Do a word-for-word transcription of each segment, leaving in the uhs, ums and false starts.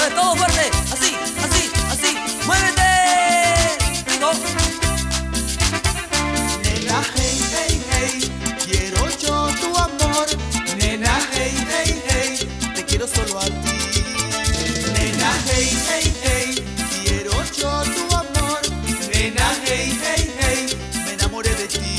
ver, todo fuerte. Así, así, así. ¡Muévete! Rico. Nena, hey, hey, hey, quiero yo tu amor. Nena, hey, hey, hey, te quiero solo a ti. Nena, hey, hey, hey, quiero yo tu amor. Nena, hey, hey, hey, me enamoré de ti.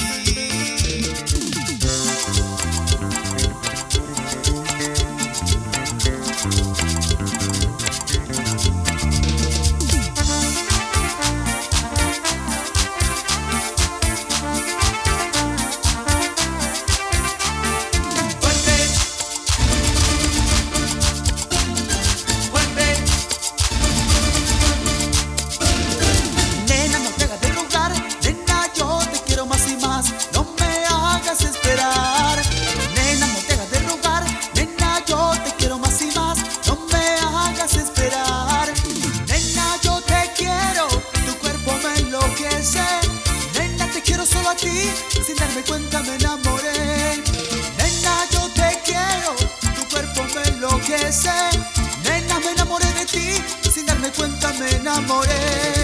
Sin darme cuenta me enamoré. Nena, yo te quiero, tu cuerpo me enloquece. Nena, me enamoré de ti, sin darme cuenta me enamoré.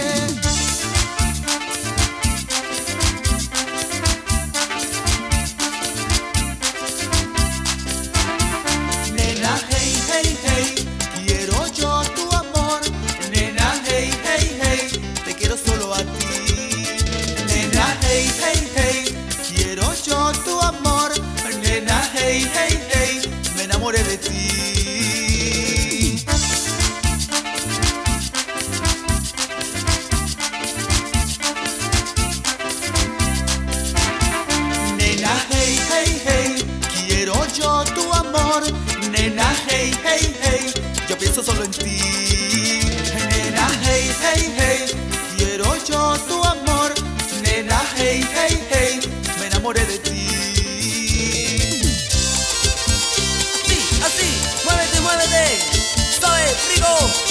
Nena, hey, hey, hey, quiero yo tu amor. Nena, hey, hey, hey, te quiero solo a ti. Nena, hey, hey, hey, quiero yo tu amor. Nena, hey, hey, hey, me enamoré de ti. Nena, hey, hey, hey, quiero yo tu amor. Nena, hey, hey, hey, yo pienso solo en ti. Nena, hey, hey, hey, quiero yo tu amor. Nena, hey, hey, hey, me enamoré de ti. Así, así, muévete, muévete. Soy Rico.